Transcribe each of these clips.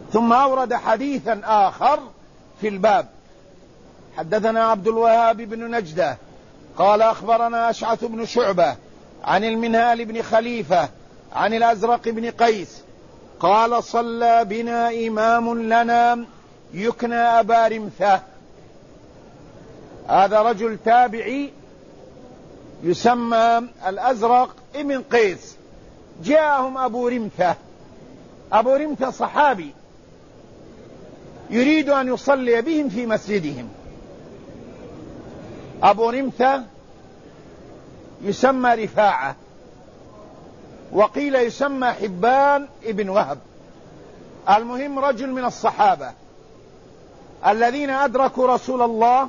ثم أورد حديثا آخر في الباب. حدثنا عبد الوهاب بن نجدة قال أخبرنا أشعث بن شعبة عن المنهال بن خليفة عن الأزرق بن قيس قال صلى بنا إمام لنا يكنى أبا رمثة. هذا رجل تابعي يسمى الأزرق بن قيس. جاءهم أبو رمثة. أبو رمثة صحابي يريد أن يصلي بهم في مسجدهم. أبو رمثة يسمى رفاعة، وقيل يسمى حبان ابن وهب. المهم رجل من الصحابة الذين أدركوا رسول الله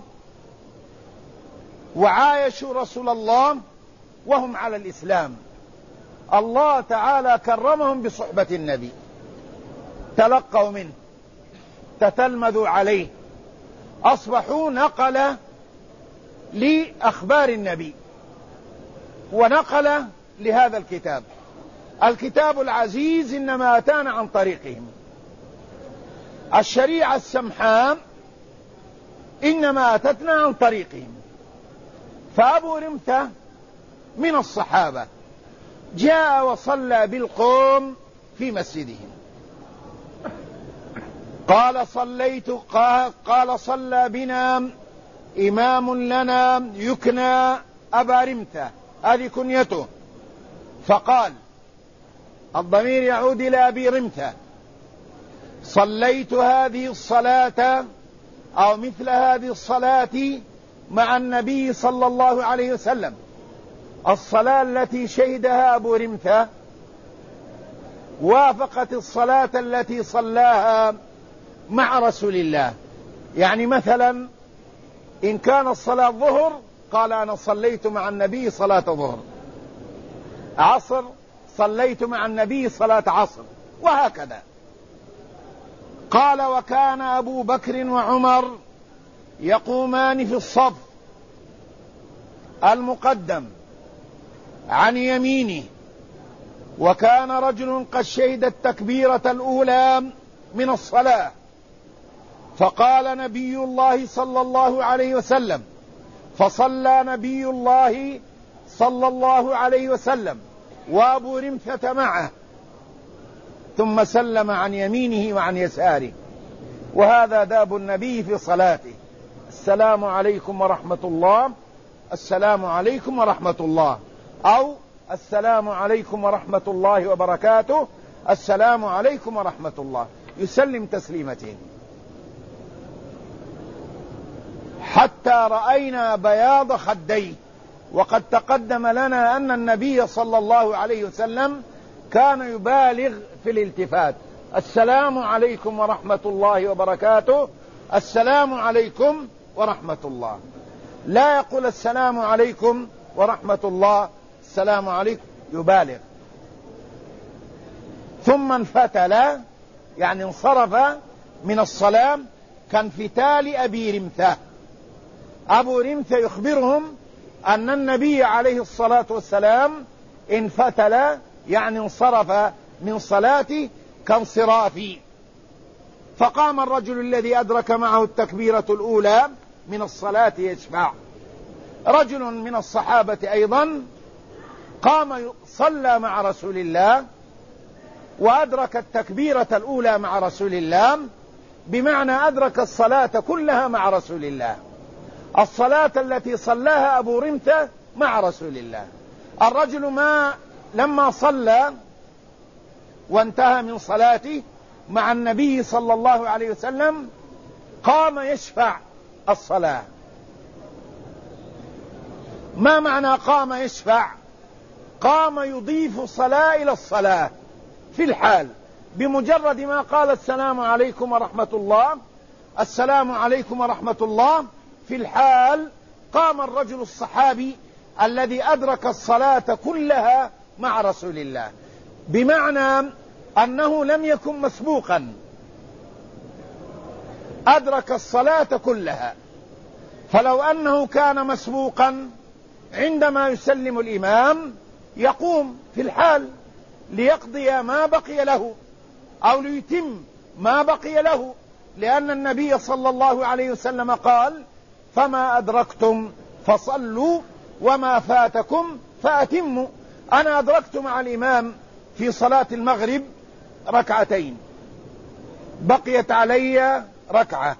وعايشوا رسول الله وهم على الإسلام. الله تعالى كرمهم بصحبة النبي، تلقوا منه، تتلمذوا عليه، أصبحوا نقل لأخبار النبي ونقل لهذا الكتاب. الكتاب العزيز إنما أتانا عن طريقهم. الشريعة السمحاء إنما أتتنا عن طريقهم. فأبو رمثة من الصحابة جاء وصلى بالقوم في مسجدهم. قال صلى بنا إمام لنا يكنى أبا رمثة، هذه كنيته. فقال، الضمير يعود إلى أبي رمثة، صليت هذه الصلاة أو مثل هذه الصلاة مع النبي صلى الله عليه وسلم. الصلاة التي شهدها أبو رمثة وافقت الصلاة التي صلاها مع رسول الله. يعني مثلا إن كان الصلاة ظهر قال أنا صليت مع النبي صلاة ظهر، عصر صليت مع النبي صلاة عصر، وهكذا. قال وكان أبو بكر وعمر يقومان في الصف المقدم عن يمينه، وكان رجل قد شهد التكبيرة الأولى من الصلاة، فقال نبي الله صلى الله عليه وسلم، فصلى نبي الله صلى الله عليه وسلم وأبو رمثة معه، ثم سلم عن يمينه وعن يساره. وهذا داب النبي في صلاته: السلام عليكم ورحمة الله، السلام عليكم ورحمة الله، أو السلام عليكم ورحمة الله وبركاته، السلام عليكم ورحمة الله، يسلم تسليمتين. حتى رأينا بياض خديه. وقد تقدم لنا أن النبي صلى الله عليه وسلم كان يبالغ في الالتفات: السلام عليكم ورحمة الله وبركاته، السلام عليكم ورحمة الله. لا يقول السلام عليكم ورحمة الله، السلام عليكم، يبالغ. ثم انفتل، يعني انصرف من الصلاة كانفتال أبي رمثة. أبو رمثة يخبرهم أن النبي عليه الصلاة والسلام انفتل، يعني انصرف من صلاته كانصرافي. فقام الرجل الذي أدرك معه التكبيرة الأولى من الصلاة يشفع. رجل من الصحابة أيضا قام صلى مع رسول الله وأدرك التكبيرة الأولى مع رسول الله، بمعنى أدرك الصلاة كلها مع رسول الله، الصلاة التي صلاها أبو رمثة مع رسول الله. الرجل لما صلى وانتهى من صلاته مع النبي صلى الله عليه وسلم قام يشفع الصلاة. ما معنى قام يشفع؟ قام يضيف الصلاة إلى الصلاة في الحال. بمجرد ما قال السلام عليكم ورحمة الله، السلام عليكم ورحمة الله، في الحال قام الرجل الصحابي الذي أدرك الصلاة كلها مع رسول الله، بمعنى أنه لم يكن مسبوقا، أدرك الصلاة كلها. فلو أنه كان مسبوقا عندما يسلم الإمام يقوم في الحال ليقضي ما بقي له أو ليتم ما بقي له، لأن النبي صلى الله عليه وسلم قال: فما أدركتم فصلوا وما فاتكم فأتموا. أنا أدركت مع الإمام في صلاة المغرب ركعتين، بقيت علي ركعة،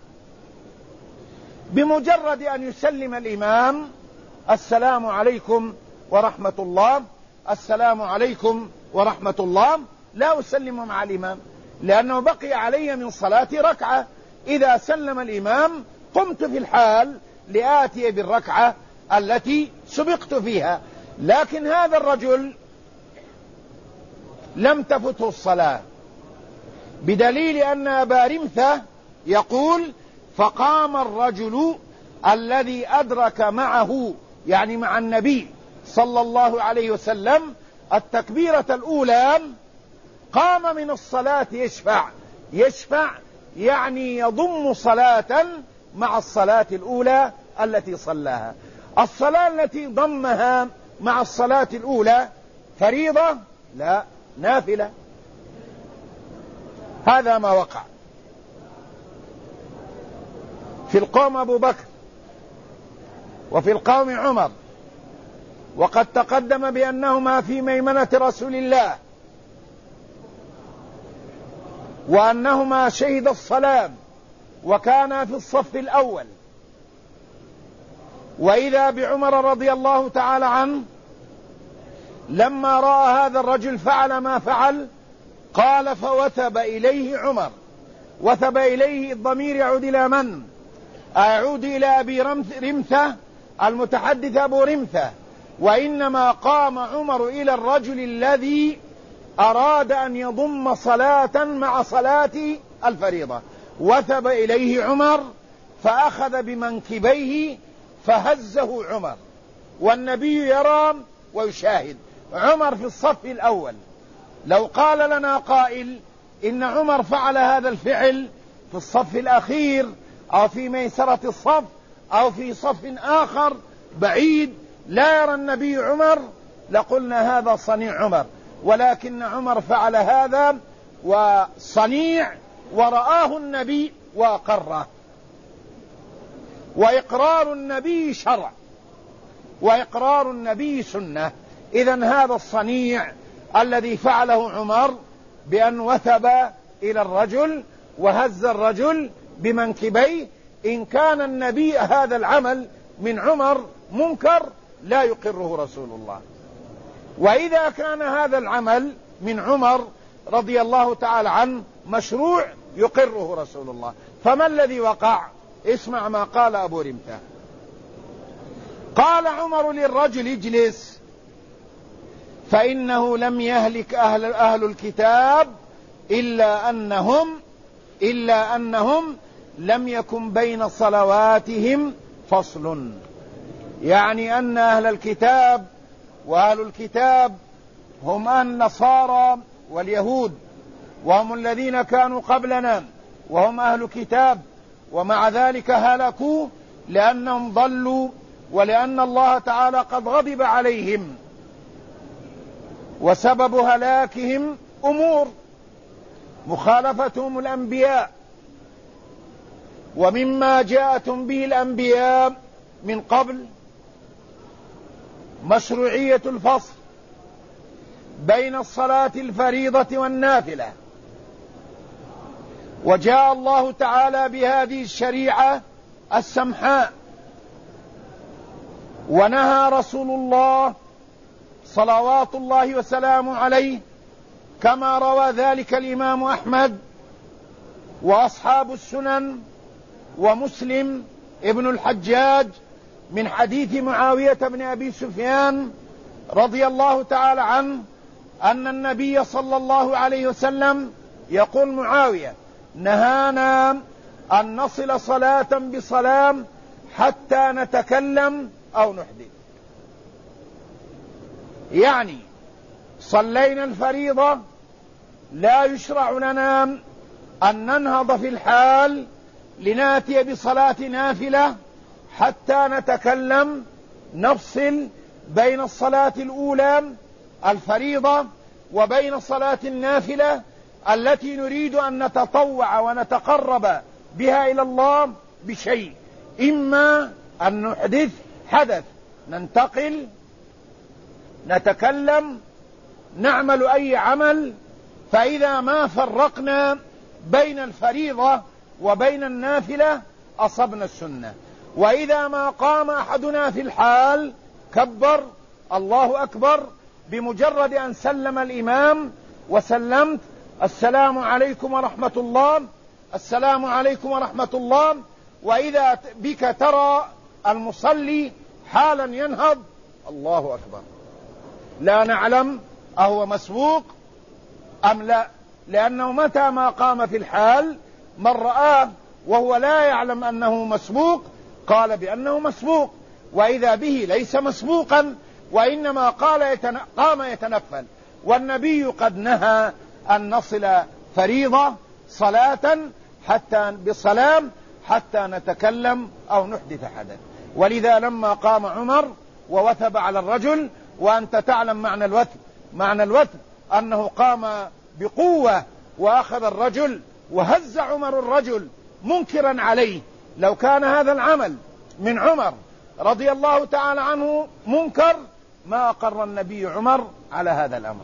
بمجرد أن يسلم الإمام: السلام عليكم ورحمة الله، السلام عليكم ورحمة الله، لا أسلم مع الإمام، لأنه بقي علي من صلاة ركعة. إذا سلم الإمام قمت في الحال لآتي بالركعة التي سبقت فيها. لكن هذا الرجل لم تفته الصلاة، بدليل أن أبا رمثة يقول: فقام الرجل الذي أدرك معه، يعني مع النبي صلى الله عليه وسلم، التكبيرة الأولى، قام من الصلاة يشفع يعني يضم صلاة مع الصلاة الأولى التي صلاها. الصلاة التي ضمها مع الصلاة الأولى فريضة؟ لا، نافلة. هذا ما وقع في القوم أبو بكر وفي القوم عمر، وقد تقدم بأنهما في ميمنة رسول الله، وأنهما شهد الصلاة وكانا في الصف الأول. وإذا بعمر رضي الله تعالى عنه لما رأى هذا الرجل فعل ما فعل، قال: فوثب إليه عمر. وثب إليه الضمير يعود إلى من؟ يعود إلى أبي رمثة المتحدث أبو رمثة. وإنما قام عمر إلى الرجل الذي أراد أن يضم صلاة مع صلاة الفريضة، وثب إليه عمر فأخذ بمنكبيه فهزه عمر، والنبي يرى ويشاهد. عمر في الصف الأول. لو قال لنا قائل إن عمر فعل هذا الفعل في الصف الأخير أو في ميسرة الصف أو في صف آخر بعيد لا يرى النبي عمر، لقلنا هذا صنيع عمر. ولكن عمر فعل هذا وصنيع ورآه النبي وأقره. وإقرار النبي شرع، وإقرار النبي سنة. إذن هذا الصنيع الذي فعله عمر بأن وثب إلى الرجل وهز الرجل بمنكبيه، إن كان النبي هذا العمل من عمر منكر لا يقره رسول الله، وإذا كان هذا العمل من عمر رضي الله تعالى عنه مشروع يقره رسول الله. فما الذي وقع؟ اسمع ما قال أبو رمثة. قال عمر للرجل: اجلس، فإنه لم يهلك أهل الكتاب إلا أنهم لم يكن بين صلواتهم فصل. يعني أن أهل الكتاب، وأهل الكتاب هم النصارى واليهود، وهم الذين كانوا قبلنا وهم أهل كتاب، ومع ذلك هلكوا لأنهم ضلوا، ولأن الله تعالى قد غضب عليهم. وسبب هلاكهم أمور: مخالفتهم الأنبياء، ومما جاءتهم به الأنبياء من قبل مشروعية الفصل بين الصلاة الفريضة والنافلة. وجاء الله تعالى بهذه الشريعة السمحاء، ونهى رسول الله صلوات الله وسلامه عليه كما روى ذلك الإمام أحمد وأصحاب السنن ومسلم ابن الحجاج من حديث معاوية بن أبي سفيان رضي الله تعالى عنه أن النبي صلى الله عليه وسلم يقول: معاوية نهانا أن نصل صلاة بصلاة حتى نتكلم أو نحدث. يعني صلينا الفريضة لا يشرع لنا أن ننهض في الحال لناتي بصلاة نافلة حتى نتكلم، نفصل بين الصلاة الأولى الفريضة وبين صلاة النافلة التي نريد أن نتطوع ونتقرب بها إلى الله بشيء، إما أن نحدث حدث، ننتقل، نتكلم، نعمل أي عمل، فإذا ما فرقنا بين الفريضة وبين النافلة أصبنا السنة. وإذا ما قام أحدنا في الحال كبر الله أكبر، بمجرد أن سلم الإمام وسلمت السلام عليكم ورحمة الله، السلام عليكم ورحمة الله، وإذا بك ترى المصلي حالا ينهض الله أكبر، لا نعلم أهو مسبوق أم لا، لأنه متى ما قام في الحال من رآه وهو لا يعلم أنه مسبوق قال بأنه مسبوق، وإذا به ليس مسبوقا وإنما قام يتنفل. والنبي قد نهى أن نصل فريضة صلاة حتى بصلاة حتى نتكلم أو نحدث حدث. ولذا لما قام عمر ووثب على الرجل، وأنت تعلم معنى الوثب أنه قام بقوة وأخذ الرجل وهز عمر الرجل منكرا عليه. لو كان هذا العمل من عمر رضي الله تعالى عنه منكر ما أقر النبي عمر على هذا الأمر.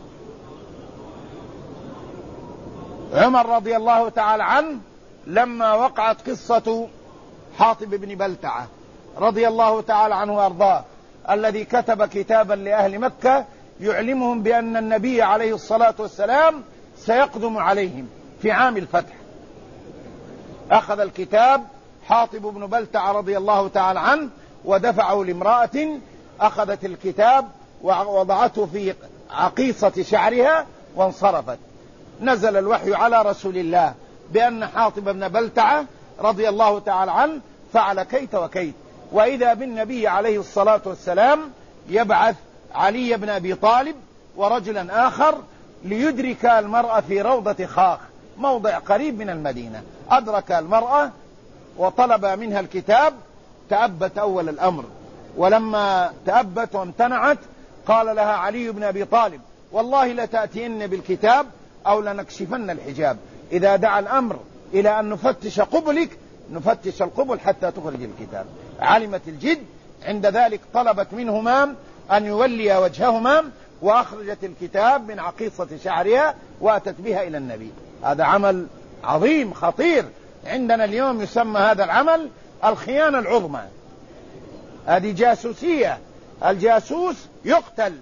عمر رضي الله تعالى عنه لما وقعت قصة حاطب بن بلتعة رضي الله تعالى عنه وأرضاه، الذي كتب كتابا لأهل مكة يعلمهم بأن النبي عليه الصلاة والسلام سيقدم عليهم في عام الفتح، أخذ الكتاب حاطب بن بلتعة رضي الله تعالى عنه ودفعه لامرأة، أخذت الكتاب ووضعته في عقيصة شعرها وانصرفت. نزل الوحي على رسول الله بأن حاطب بن بلتعة رضي الله تعالى عنه فعل كيت وكيت، وإذا بالنبي عليه الصلاة والسلام يبعث علي بن أبي طالب ورجلا آخر ليدرك المرأة في روضة خاخ، موضع قريب من المدينة. أدرك المرأة وطلب منها الكتاب، تأبت أول الأمر، ولما تأبت وامتنعت قال لها علي بن أبي طالب والله لتأتين بالكتاب أو لنكشفن الحجاب، إذا دعا الأمر إلى أن نفتش قبلك نفتش القبل حتى تخرج الكتاب. علمت الجد، عند ذلك طلبت منهما أن يولي وجههما، وأخرجت الكتاب من عقيصة شعرها وأتت بها إلى النبي. هذا عمل عظيم خطير، عندنا اليوم يسمى هذا العمل الخيانة العظمى، هذه جاسوسية، الجاسوس يقتل.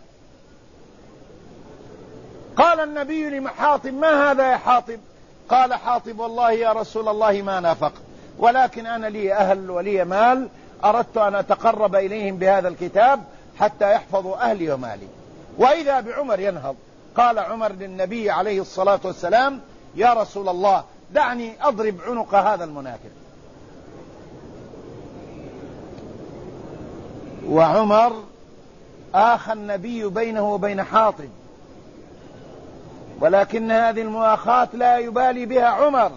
قال النبي لحاطب ما هذا يا حاطب؟ قال حاطب والله يا رسول الله ما نافق، ولكن أنا لي أهل ولي مال، أردت أن أتقرب إليهم بهذا الكتاب حتى يحفظوا أهلي ومالي. وإذا بعمر ينهض، قال عمر للنبي عليه الصلاة والسلام يا رسول الله دعني أضرب عنق هذا المنافق. وعمر آخى النبي بينه وبين حاطب، ولكن هذه المؤاخاة لا يبالي بها عمر،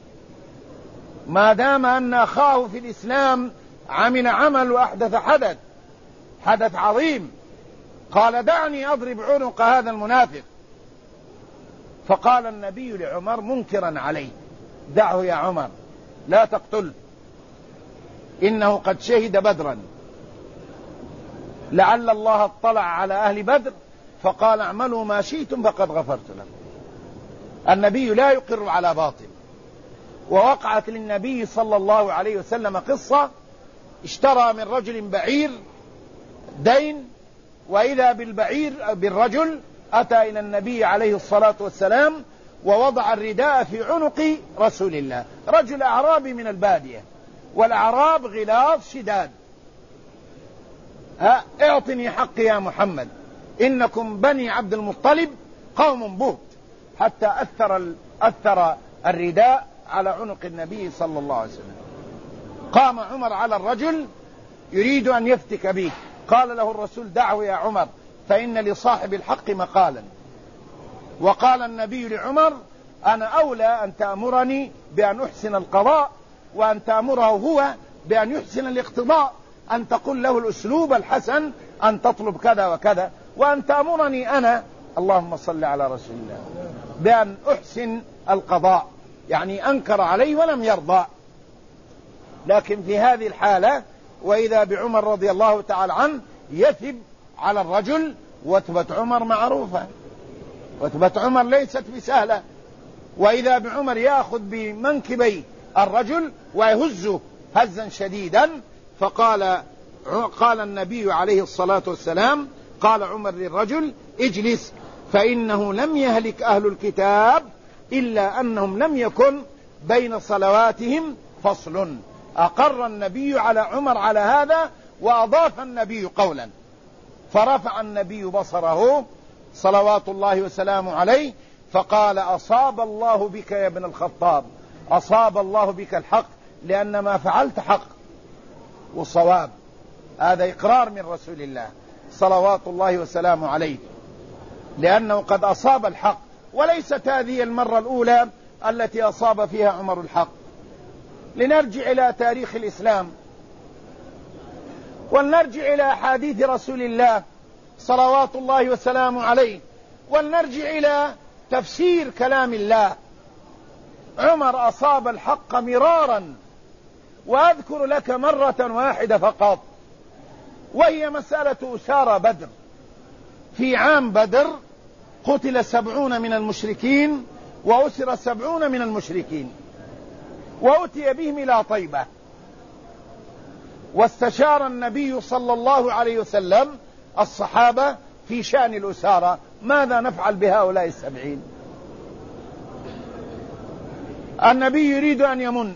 ما دام أن أخاه في الإسلام عمل عمل وأحدث حدث عظيم. قال دعني أضرب عنق هذا المنافق، فقال النبي لعمر منكرا عليه دعه يا عمر لا تقتله، إنه قد شهد بدرا، لعل الله اطلع على أهل بدر فقال اعملوا ما شئتم فقد غفرت لكم. النبي لا يقر على باطل. ووقعت للنبي صلى الله عليه وسلم قصة، اشترى من رجل بعير دين، وإذا بالرجل أتى إلى النبي عليه الصلاة والسلام ووضع الرداء في عنق رسول الله، رجل أعرابي من البادية، والأعراب غلاظ شداد، اعطني حقي يا محمد إنكم بني عبد المطلب قوم بهت، حتى أثر الرداء على عنق النبي صلى الله عليه وسلم. قام عمر على الرجل يريد أن يفتك به، قال له الرسول دعه يا عمر فإن لصاحب الحق مقالا. وقال النبي لعمر أنا أولى أن تأمرني بأن أحسن القضاء، وأن تأمره هو بأن يحسن الاقتضاء، أن تقول له الأسلوب الحسن، أن تطلب كذا وكذا، وأن تأمرني أنا اللهم صل على رسول الله، بأن أحسن القضاء، يعني أنكر عليه ولم يرضى. لكن في هذه الحالة وإذا بعمر رضي الله تعالى عنه يثب على الرجل، وثبة عمر معروفة، وثبة عمر ليست بسهلة، وإذا بعمر يأخذ بمنكبي الرجل ويهزه هزا شديدا. قال النبي عليه الصلاة والسلام، قال عمر للرجل: اجلس، فإنه لم يهلك أهل الكتاب إلا أنهم لم يكن بين صلواتهم فصل. أقر النبي على عمر على هذا، وأضاف النبي قولا، فرفع النبي بصره صلوات الله وسلامه عليه فقال: أصاب الله بك يا ابن الخطاب، أصاب الله بك الحق، لأن ما فعلت حق وصواب. هذا إقرار من رسول الله صلوات الله وسلامه عليه، لأنه قد أصاب الحق، وليست هذه المرة الأولى التي أصاب فيها عمر الحق. لنرجع إلى تاريخ الإسلام، ولنرجع إلى أحاديث رسول الله صلوات الله وسلامه عليه، ولنرجع إلى تفسير كلام الله. عمر أصاب الحق مرارا، وأذكر لك مرة واحدة فقط، وهي مسألة أسارى بدر. في عام بدر قتل 70 من المشركين، وأسر 70 من المشركين، وأتي بهم إلى طيبة، واستشار النبي صلى الله عليه وسلم الصحابة في شأن الأسارى، ماذا نفعل بهؤلاء 70؟ النبي يريد أن يمن.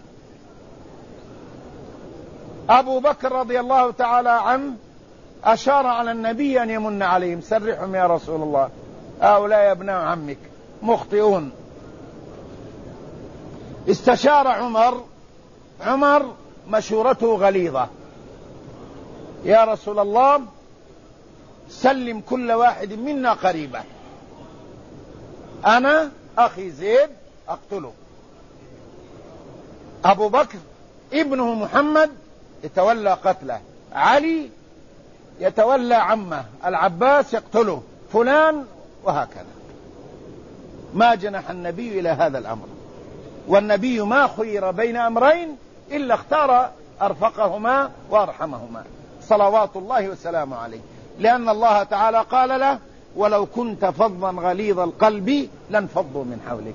أبو بكر رضي الله تعالى عنه أشار على النبي أن يمن عليهم: سرحهم يا رسول الله، هؤلاء ابناء عمك مخطئون. استشار عمر مشورته غليظة: يا رسول الله، سلم كل واحد منا قريبة، أنا أخي زيد أقتله، أبو بكر ابنه محمد يتولى قتله، علي يتولى عمه العباس يقتله، فلان، وهكذا. ما جنح النبي إلى هذا الأمر، والنبي ما خير بين أمرين إلا اختار أرفقهما وأرحمهما صلوات الله وسلامه عليه، لأن الله تعالى قال له: ولو كنت فظا غليظ القلب لانفضوا من حولك.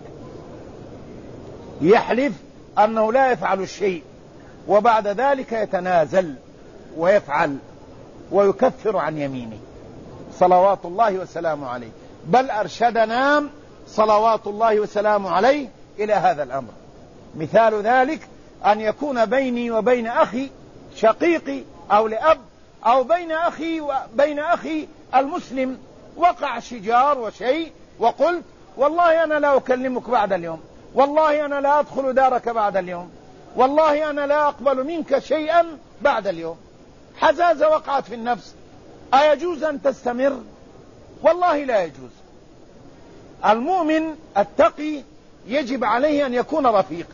يحلف أنه لا يفعل الشيء، وبعد ذلك يتنازل ويفعل ويكفر عن يمينه صلوات الله وسلامه عليه. بل أرشدنا صلوات الله وسلامه عليه إلى هذا الأمر. مثال ذلك أن يكون بيني وبين أخي شقيقي أو لأب، أو بين أخي المسلم وقع شجار وشيء، وقلت: والله أنا لا أكلمك بعد اليوم، والله أنا لا أدخل دارك بعد اليوم، والله أنا لا أقبل منك شيئا بعد اليوم. حزازة وقعت في النفس، أيجوز أن تستمر؟ والله لا يجوز. المؤمن التقي يجب عليه أن يكون رفيق،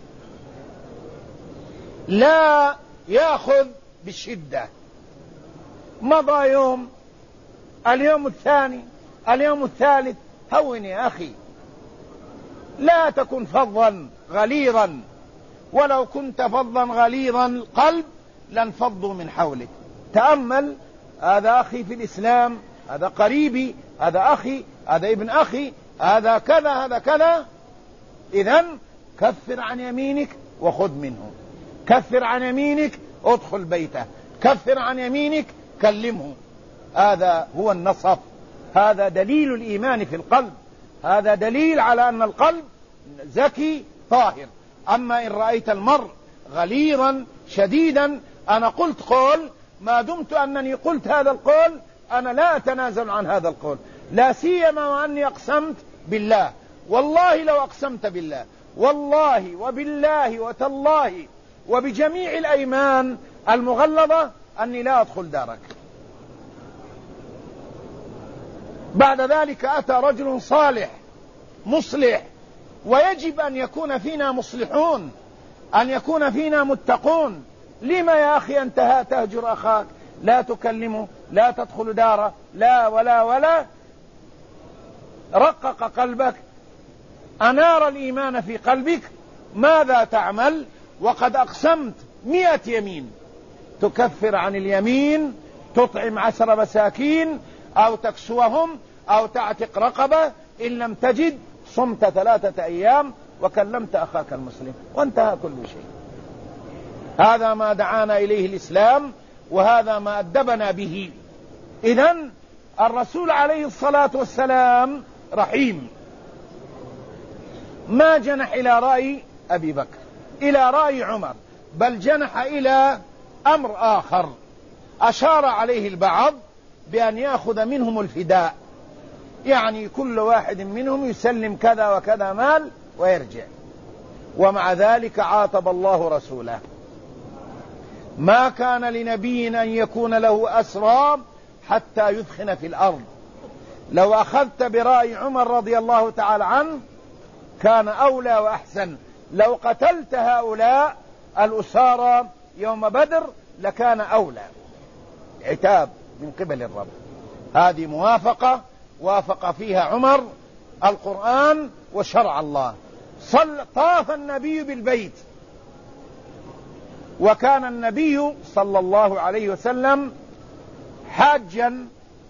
لا يأخذ بالشدة. مضى يوم، اليوم الثاني، اليوم الثالث، هون يا أخي، لا تكن فظا غليظا، ولو كنت فظا غليظا القلب لانفضوا من حولك. تأمل، هذا أخي في الإسلام، هذا قريبي، هذا أخي، هذا ابن أخي، هذا كذا، هذا كذا. إذن كفر عن يمينك وخذ منه، كفر عن يمينك ادخل بيته، كفر عن يمينك كلمه. هذا هو النصف، هذا دليل الإيمان في القلب، هذا دليل على أن القلب زكي طاهر. أما إن رأيت المرء غليظا شديدا، أنا قلت قول، ما دمت أنني قلت هذا القول أنا لا أتنازل عن هذا القول، لا سيما وأني أقسمت بالله. والله لو أقسمت بالله، والله وبالله وتالله وبجميع الأيمان المغلظة أني لا أدخل دارك. بعد ذلك أتى رجل صالح مصلح، ويجب أن يكون فينا مصلحون، أن يكون فينا متقون. لما يا أخي أنت تهجر أخاك، لا تكلمه، لا تدخل داره، لا ولا ولا؟ رقق قلبك، أنار الإيمان في قلبك، ماذا تعمل وقد أقسمت 100 يمين؟ تكفر عن اليمين، تطعم 10 مساكين أو تكسوهم أو تعتق رقبة، إن لم تجد صمت 3 أيام وكلمت أخاك المسلم، وانتهى كل شيء. هذا ما دعانا إليه الإسلام، وهذا ما أدبنا به. إذن الرسول عليه الصلاة والسلام رحيم، ما جنح إلى رأي أبي بكر، إلى رأي عمر، بل جنح إلى أمر آخر أشار عليه البعض بأن يأخذ منهم الفداء، يعني كل واحد منهم يسلم كذا وكذا مال ويرجع. ومع ذلك عاتب الله رسوله: ما كان لنبي أن يكون له أسرى حتى يثخن في الأرض. لو أخذت برأي عمر رضي الله تعالى عنه كان أولى وأحسن، لو قتلت هؤلاء الأسارى يوم بدر لكان أولى. عتاب من قبل الرب. هذه موافقة وافق فيها عمر القرآن وشرع الله. طاف النبي بالبيت، وكان النبي صلى الله عليه وسلم حاجا،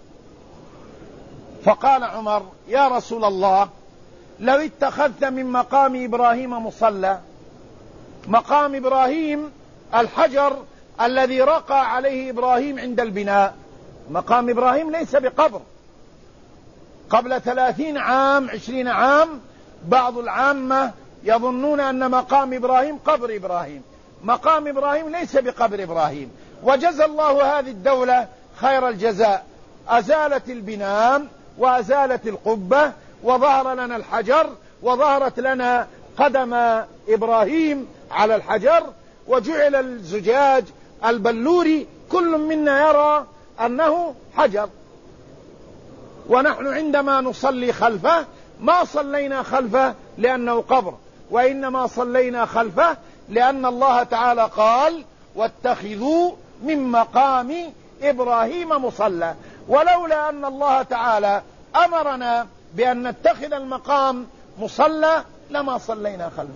فقال عمر: يا رسول الله، لو اتخذت من مقام إبراهيم مصلى. مقام إبراهيم الحجر الذي رقى عليه إبراهيم عند البناء. مقام إبراهيم ليس بقبر. قبل 30 عام 20 عام بعض العامة يظنون أن مقام إبراهيم قبر إبراهيم. مقام إبراهيم ليس بقبر إبراهيم. وجزى الله هذه الدولة خير الجزاء، أزالت البناء وأزالت القبة، وظهر لنا الحجر، وظهرت لنا قدم إبراهيم على الحجر، وجعل الزجاج البلوري كل منا يرى أنه حجر. ونحن عندما نصلي خلفه ما صلينا خلفه لأنه قبر، وإنما صلينا خلفه لأن الله تعالى قال: واتخذوا من مقام إبراهيم مصلى. ولولا أن الله تعالى أمرنا بأن نتخذ المقام مصلى لما صلينا خلفه.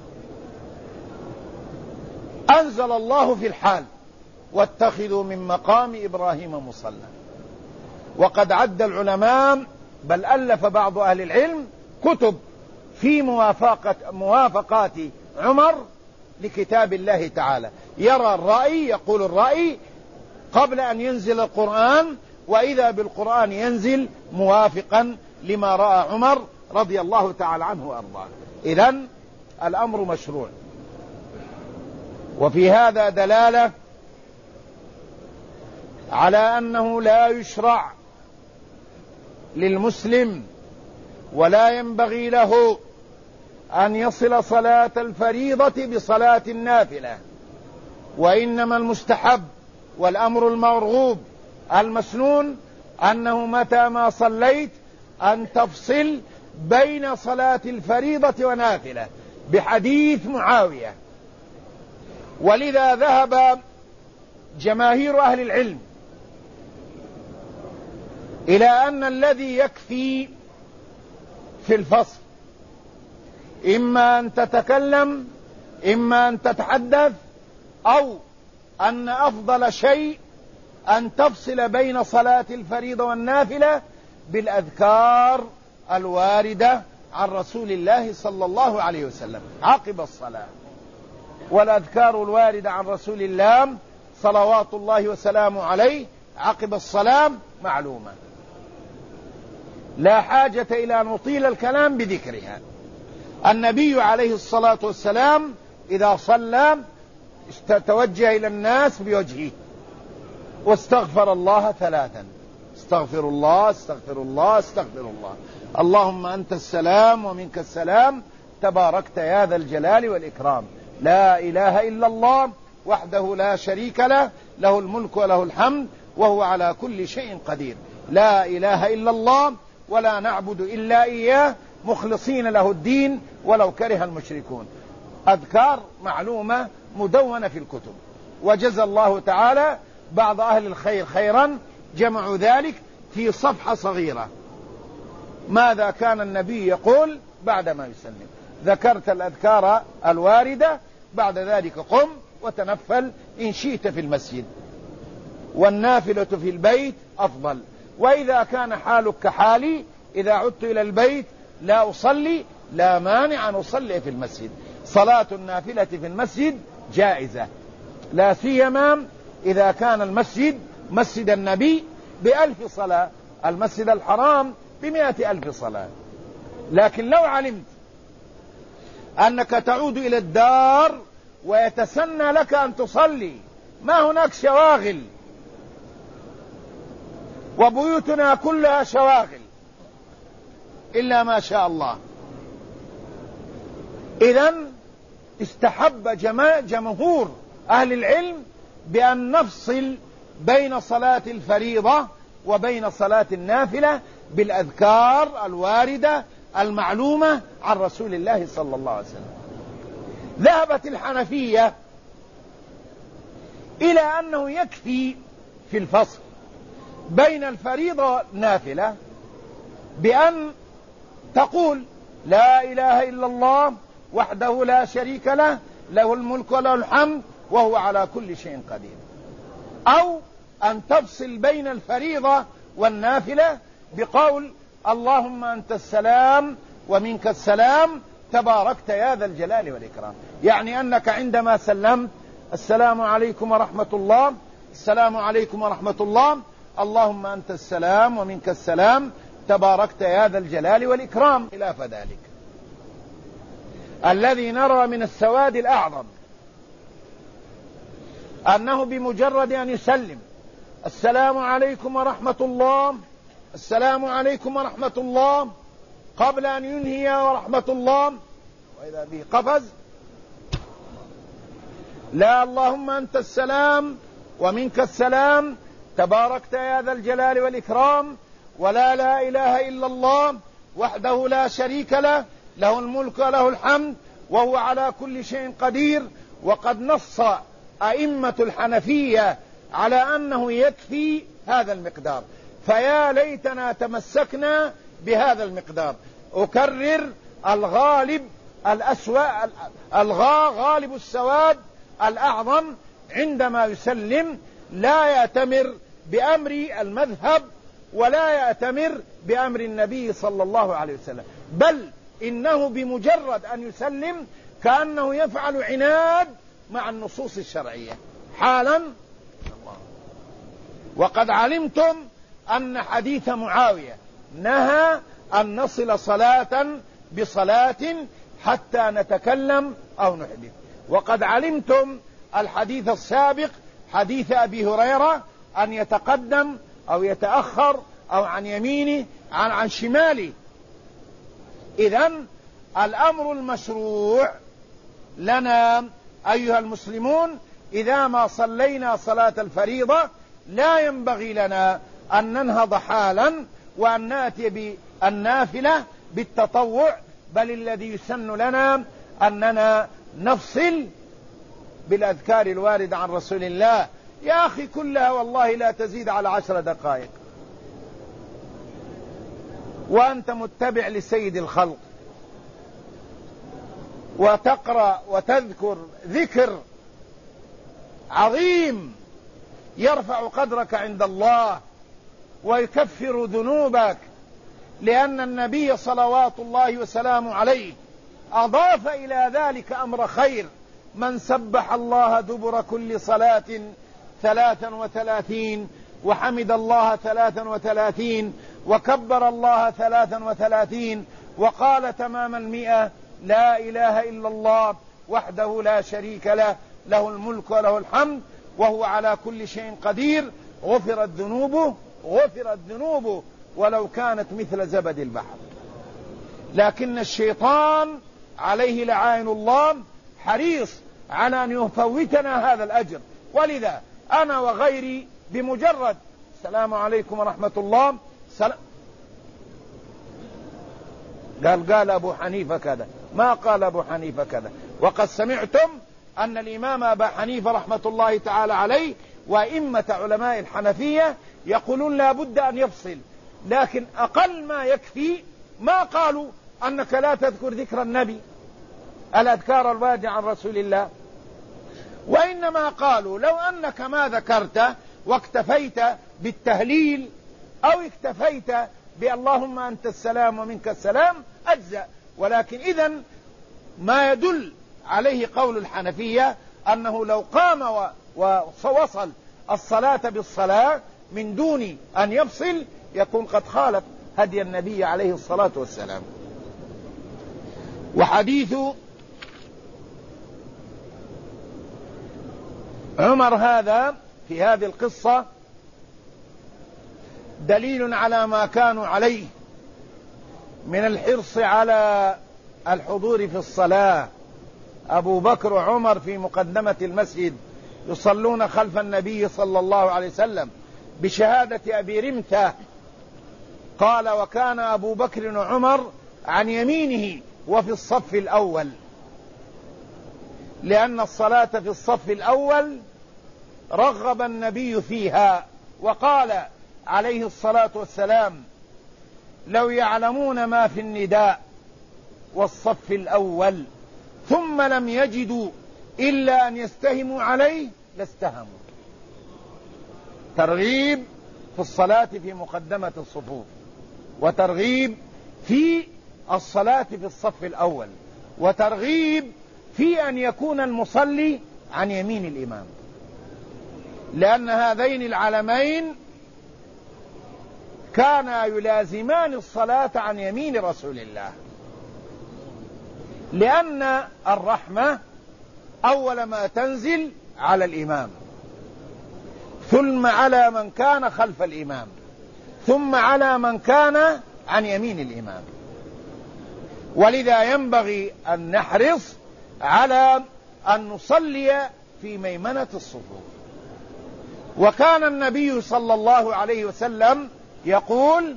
أنزل الله في الحال: واتخذوا من مقام إبراهيم مصلى. وقد عد العلماء، بل ألف بعض أهل العلم كتب في موافقات عمر لكتاب الله تعالى. يرى الرأي، يقول الرأي قبل أن ينزل القرآن، وإذا بالقرآن ينزل موافقا لما رأى عمر رضي الله تعالى عنه وأرضاه. إذن الأمر مشروع. وفي هذا دلالة على أنه لا يشرع للمسلم ولا ينبغي له أن يصل صلاة الفريضة بصلاة النافلة، وإنما المستحب والأمر المرغوب المسنون أنه متى ما صليت أن تفصل بين صلاة الفريضة ونافلة، بحديث معاوية. ولذا ذهب جماهير أهل العلم إلى أن الذي يكفي في الفصل إما أن تتكلم، إما أن تتحدث، أو أن أفضل شيء أن تفصل بين صلاة الفريضة والنافلة بالأذكار الواردة عن رسول الله صلى الله عليه وسلم عقب الصلاة. والأذكار الواردة عن رسول الله صلوات الله وسلامه عليه عقب الصلاة معلومة، لا حاجة إلى أن نطيل الكلام بذكرها. النبي عليه الصلاة والسلام إذا صلى توجه إلى الناس بوجهه واستغفر الله 3: استغفر الله استغفر الله استغفر الله، اللهم أنت السلام ومنك السلام، تباركت يا ذا الجلال والإكرام، لا إله إلا الله وحده لا شريك له، له الملك وله الحمد وهو على كل شيء قدير، لا إله إلا الله ولا نعبد إلا إياه مخلصين له الدين ولو كره المشركون. أذكار معلومة مدونة في الكتب. وجزى الله تعالى بعض أهل الخير خيرا جمعوا ذلك في صفحة صغيرة ماذا كان النبي يقول بعدما يسلم. ذكرت الأذكار الواردة، بعد ذلك قم وتنفل إن شئت في المسجد، والنافلة في البيت أفضل. وإذا كان حالك كحالي، إذا عدت إلى البيت لا أصلي، لا مانع أن أصلي في المسجد. صلاة النافلة في المسجد جائزة، لا سيما إذا كان المسجد مسجد النبي ب1000 صلاة، المسجد الحرام ب100,000 صلاة. لكن لو علمت أنك تعود إلى الدار ويتسنى لك أن تصلي، ما هناك شواغل، وبيوتنا كلها شواغل إلا ما شاء الله، إذن استحب جمهور أهل العلم بأن نفصل بين صلاة الفريضة وبين صلاة النافلة بالأذكار الواردة المعلومة عن رسول الله صلى الله عليه وسلم. ذهبت الحنفية إلى أنه يكفي في الفصل بين الفريضة والنافلة بأن تقول لا إله إلا الله وحده لا شريك له، له الملك وله الحمد وهو على كل شيء قدير، أو أن تفصل بين الفريضة والنافلة بقول اللهم أنت السلام ومنك السلام تباركت يا ذا الجلال والإكرام، يعني أنك عندما سلمت السلام عليكم ورحمة الله، السلام عليكم ورحمة الله، اللهم أنت السلام ومنك السلام تباركت يا ذا الجلال والإكرام. خلاف ذلك الذي نرى من السواد الأعظم أنه بمجرد أن يسلم السلام عليكم ورحمة الله، السلام عليكم ورحمة الله، قبل أن ينهي ورحمة الله، وإذا به قفز لا اللهم أنت السلام ومنك السلام تباركت يا ذا الجلال والإكرام، ولا لا إله إلا الله وحده لا شريك له، له الملك وله الحمد وهو على كل شيء قدير. وقد نص أئمة الحنفية على أنه يكفي هذا المقدار، فيا ليتنا تمسكنا بهذا المقدار. أكرر الغالب غالب السواد الأعظم عندما يسلم لا يأتمر بأمر المذهب ولا يأتمر بأمر النبي صلى الله عليه وسلم، بل إنه بمجرد أن يسلم كأنه يفعل عناد مع النصوص الشرعية حالا. وقد علمتم أن حديث معاوية نهى أن نصل صلاة بصلاة حتى نتكلم أو نحدث، وقد علمتم الحديث السابق حديث أبي هريرة أن يتقدم أو يتأخر أو عن يمينه عن شماله. إذن الأمر المشروع لنا أيها المسلمون إذا ما صلينا صلاة الفريضة لا ينبغي لنا أن ننهض حالا وأن نأتي بالنافلة بالتطوع، بل الذي يسن لنا أننا نفصل بالأذكار الواردة عن رسول الله. يا أخي كلها والله لا تزيد على 10 دقائق، وأنت متبع لسيد الخلق وتقرأ وتذكر ذكر عظيم يرفع قدرك عند الله ويكفر ذنوبك، لأن النبي صلوات الله وسلامه عليه أضاف إلى ذلك أمر خير: من سبح الله دبر كل صلاة 33 وحمد الله 33 وكبر الله 33 وقال تمام 100 لا إله إلا الله وحده لا شريك له، له الملك وله الحمد وهو على كل شيء قدير. غفرت ذنوبه ولو كانت مثل زبد البحر. لكن الشيطان عليه لعائن الله حريص على أن يفوتنا هذا الأجر، ولذا أنا وغيري بمجرد السلام عليكم ورحمة الله قال أبو حنيفة كذا، ما قال أبو حنيفة كذا. وقد سمعتم أن الإمام أبا حنيفة رحمة الله تعالى عليه وإمة علماء الحنفية يقولون لا بد أن يفصل، لكن أقل ما يكفي ما قالوا أنك لا تذكر ذكر النبي الأذكار الواردة عن رسول الله، وإنما قالوا لو أنك ما ذكرت واكتفيت بالتهليل أو اكتفيت باللهم أنت السلام ومنك السلام أجزأ. ولكن إذن ما يدل عليه قول الحنفية أنه لو قام ووصل الصلاة بالصلاة من دون أن يفصل يكون قد خالف هدي النبي عليه الصلاة والسلام. وحديث عمر هذا في هذه القصة دليل على ما كانوا عليه من الحرص على الحضور في الصلاة. أبو بكر وعمر في مقدمة المسجد يصلون خلف النبي صلى الله عليه وسلم بشهادة أبي رمثة. قال وكان أبو بكر وعمر عن يمينه وفي الصف الأول، لأن الصلاة في الصف الأول رغب النبي فيها، وقال عليه الصلاة والسلام لو يعلمون ما في النداء والصف الأول ثم لم يجدوا إلا أن يستهموا عليه لاستهموا. ترغيب في الصلاة في مقدمة الصفوف، وترغيب في الصلاة في الصف الأول، وترغيب في أن يكون المصلي عن يمين الإمام، لأن هذين العلمين كانا يلازمان الصلاة عن يمين رسول الله، لأن الرحمة أول ما تنزل على الإمام، ثم على من كان خلف الإمام، ثم على من كان عن يمين الإمام. ولذا ينبغي أن نحرص على أن نصلي في ميمنة الصفوف. وكان النبي صلى الله عليه وسلم يقول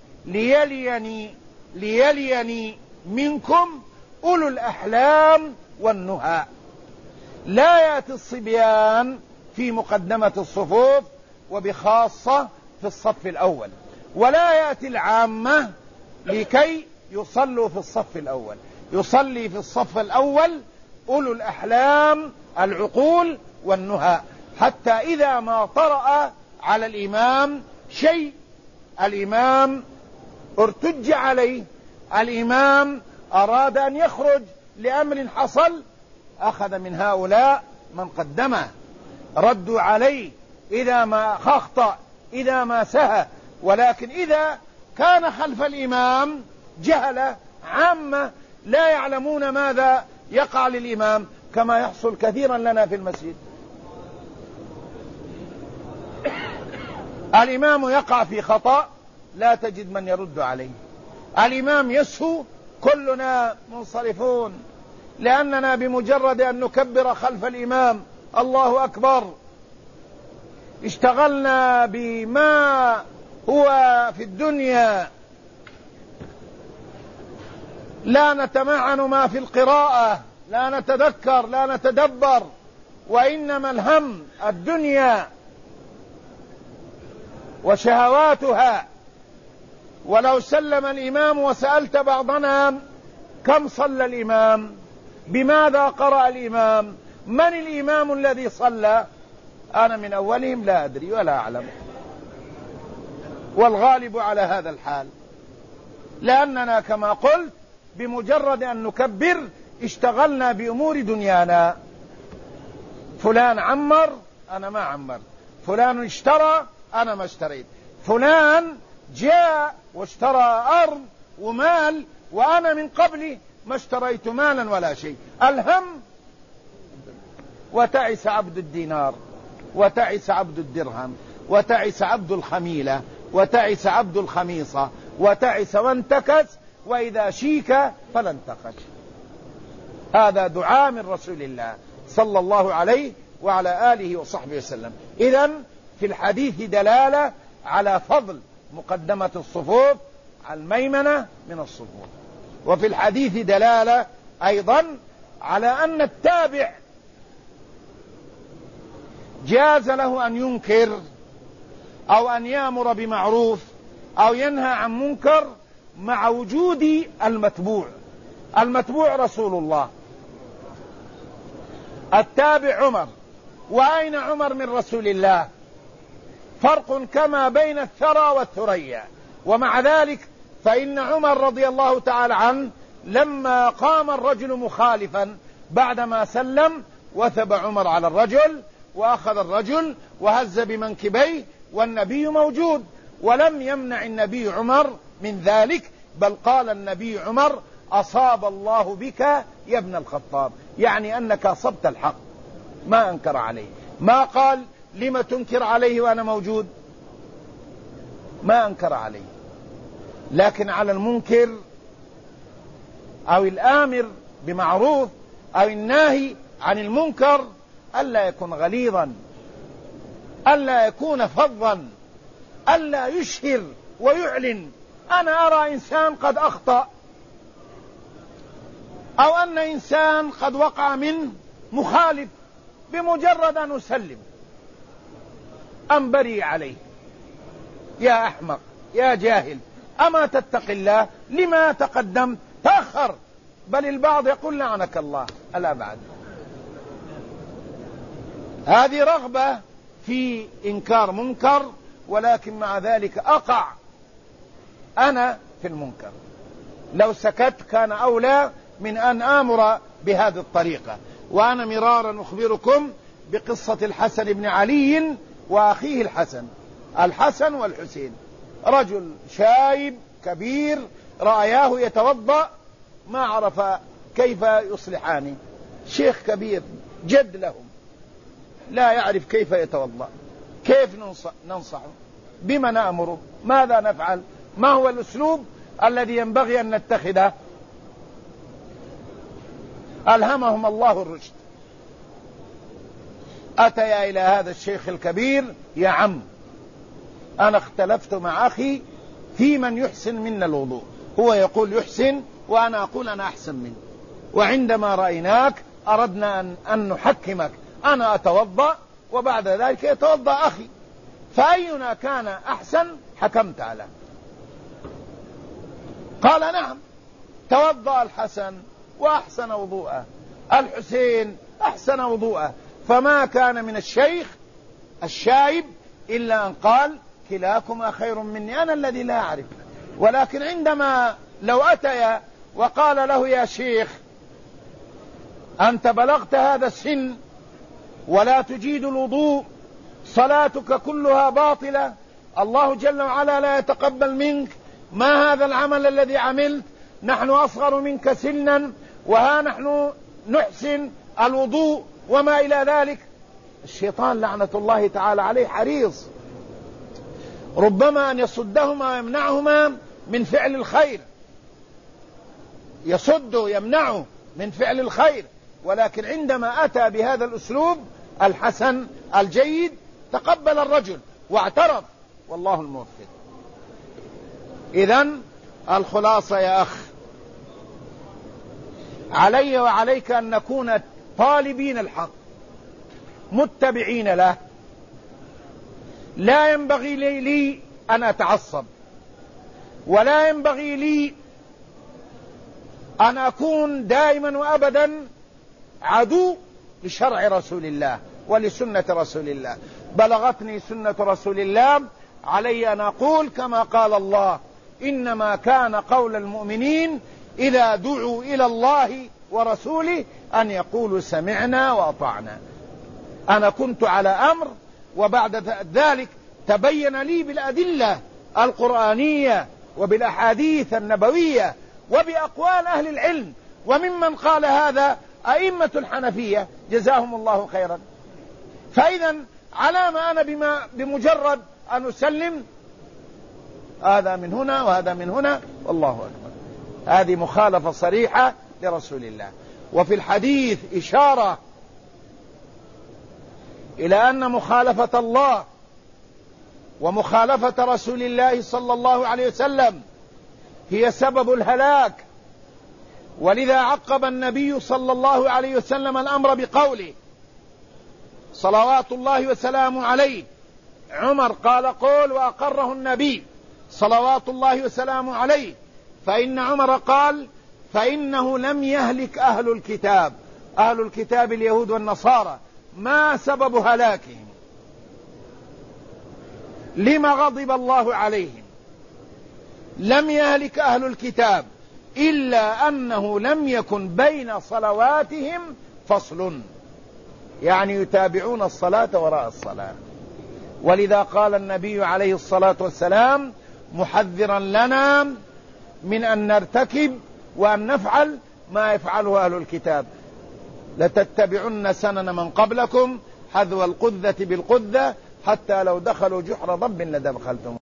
ليليني منكم أولو الأحلام والنهى. لا يأتي الصبيان في مقدمة الصفوف وبخاصة في الصف الأول، ولا يأتي العامة لكي يصلوا في الصف الأول. يصلي في الصف الأول أولو الأحلام العقول والنهى، حتى إذا ما طرأ على الإمام شيء، الإمام ارتج عليه، الإمام أراد أن يخرج لأمر حصل، أخذ من هؤلاء من قدمه، ردوا عليه إذا ما أخطأ، إذا ما سهى. ولكن إذا كان خلف الإمام جهلة عامة لا يعلمون ماذا يقع للإمام، كما يحصل كثيرا لنا في المسجد. الإمام يقع في خطأ لا تجد من يرد عليه، الإمام يسهو كلنا منصرفون، لأننا بمجرد أن نكبر خلف الإمام الله أكبر اشتغلنا بما هو في الدنيا، لا نتمعن ما في القراءة، لا نتذكر، لا نتدبر، وإنما الهم الدنيا وشهواتها. ولو سلم الإمام وسألت بعضنا كم صلى الإمام، بماذا قرأ الإمام، من الإمام الذي صلى، أنا من أولهم لا أدري ولا أعلم، والغالب على هذا الحال، لأننا كما قلت بمجرد أن نكبر اشتغلنا بأمور دنيانا. فلان عمر أنا ما عمر، فلان اشترى أنا ما اشتريت، فلان جاء واشترى أرض ومال وأنا من قبلي ما اشتريت مالا ولا شيء. الهم. وتعس عبد الدينار، وتعس عبد الدرهم، وتعس عبد الخميلة، وتعس عبد الخميصة، وتعس وانتكس، وإذا شيك فلا انتقش. هذا دعاء من رسول الله صلى الله عليه وعلى آله وصحبه وسلم. إذن في الحديث دلالة على فضل مقدمة الصفوف على الميمنة من الصفوف، وفي الحديث دلالة أيضا على أن التابع جاز له أن ينكر أو أن يأمر بمعروف أو ينهى عن منكر مع وجود المتبوع رسول الله، التابع عمر. وأين عمر من رسول الله؟ فرق كما بين الثرى والثريا. ومع ذلك فإن عمر رضي الله تعالى عنه لما قام الرجل مخالفا بعدما سلم وثب عمر على الرجل وأخذ الرجل وهز بمنكبيه والنبي موجود، ولم يمنع النبي عمر من ذلك، بل قال النبي عمر: أصاب الله بك يا ابن الخطاب، يعني أنك أصبت الحق، ما أنكر عليه. ما قال: لما تنكر عليه وأنا موجود؟ ما أنكر عليه. لكن على المنكر أو الآمر بمعروف أو الناهي عن المنكر ألا يكون غليظا، ألا يكون فظا، ألا يشهر ويعلن. أنا أرى إنسان قد أخطأ أو أن إنسان قد وقع من مخالف، بمجرد أن أسلم أنبري عليه: يا أحمق، يا جاهل، أما تتق الله، لما تقدم تأخر؟ بل البعض يقول: لعنك الله. ألا بعد، هذه رغبة في إنكار منكر، ولكن مع ذلك أقع أنا في المنكر. لو سكت كان أولى من أن آمر بهذه الطريقة. وأنا مرارا أخبركم بقصة الحسن بن علي وأخيه الحسن والحسين. رجل شايب كبير رأياه يتوضأ، ما عرف كيف يصلحانه. شيخ كبير جد لهم، لا يعرف كيف يتوضأ. كيف ننصحه؟ بما نأمره؟ ماذا نفعل؟ ما هو الأسلوب الذي ينبغي أن نتخذه؟ ألهمهم الله الرشد. أتيا إلى هذا الشيخ الكبير: يا عم، أنا اختلفت مع أخي في من يحسن منا الوضوء. هو يقول يحسن وأنا أقول أنا أحسن منه، وعندما رأيناك أردنا أن نحكمك. أنا أتوضأ وبعد ذلك يتوضأ أخي، فأينا كان أحسن حكمت عليه. قال: نعم. توضأ الحسن وأحسن وضوءه، الحسين أحسن وضوءه، فما كان من الشيخ الشايب إلا أن قال: كلاكما خير مني، أنا الذي لا أعرف. ولكن عندما لو أتى وقال له: يا شيخ، أنت بلغت هذا السن ولا تجيد الوضوء، صلاتك كلها باطلة، الله جل وعلا لا يتقبل منك، ما هذا العمل الذي عملت؟ نحن أصغر منك سنا وها نحن نحسن الوضوء وما إلى ذلك. الشيطان لعنة الله تعالى عليه حريص ربما أن يصدهما ويمنعهما من فعل الخير، يصده يمنعه من فعل الخير. ولكن عندما أتى بهذا الأسلوب الحسن الجيد تقبل الرجل واعترف، والله الموفق. إذن الخلاصة يا أخ، علي وعليك أن نكون طالبين الحق متبعين له. لا ينبغي لي أن أتعصب، ولا ينبغي لي أن أكون دائما وأبدا عدو لشرع رسول الله ولسنة رسول الله. بلغتني سنة رسول الله، علي أن أقول كما قال الله: إنما كان قول المؤمنين إذا دعوا إلى الله ورسوله أن يقولوا سمعنا وأطعنا. أنا كنت على أمر، وبعد ذلك تبين لي بالأدلة القرآنية وبالأحاديث النبوية وبأقوال أهل العلم، وممن قال هذا أئمة الحنفية جزاهم الله خيرا. فإذا على ما أنا بمجرد أن أسلم هذا من هنا وهذا من هنا، والله أكبر. هذه مخالفة صريحة لرسول الله. وفي الحديث إشارة إلى أن مخالفة الله ومخالفة رسول الله صلى الله عليه وسلم هي سبب الهلاك. ولذا عقب النبي صلى الله عليه وسلم الأمر بقوله صلوات الله وسلامه عليه. عمر قال قول وأقره النبي صلوات الله وسلامه عليه: فإن عمر قال فإنه لم يهلك أهل الكتاب، أهل الكتاب اليهود والنصارى، ما سبب هلاكهم؟ لما غضب الله عليهم؟ لم يهلك أهل الكتاب إلا أنه لم يكن بين صلواتهم فصل، يعني يتابعون الصلاة وراء الصلاة. ولذا قال النبي عليه الصلاة والسلام محذرا لنا من أن نرتكب وأن نفعل ما يفعله أهل الكتاب: لتتبعن سنن من قبلكم حذو القذة بالقذة حتى لو دخلوا جحر ضب لدخلتم.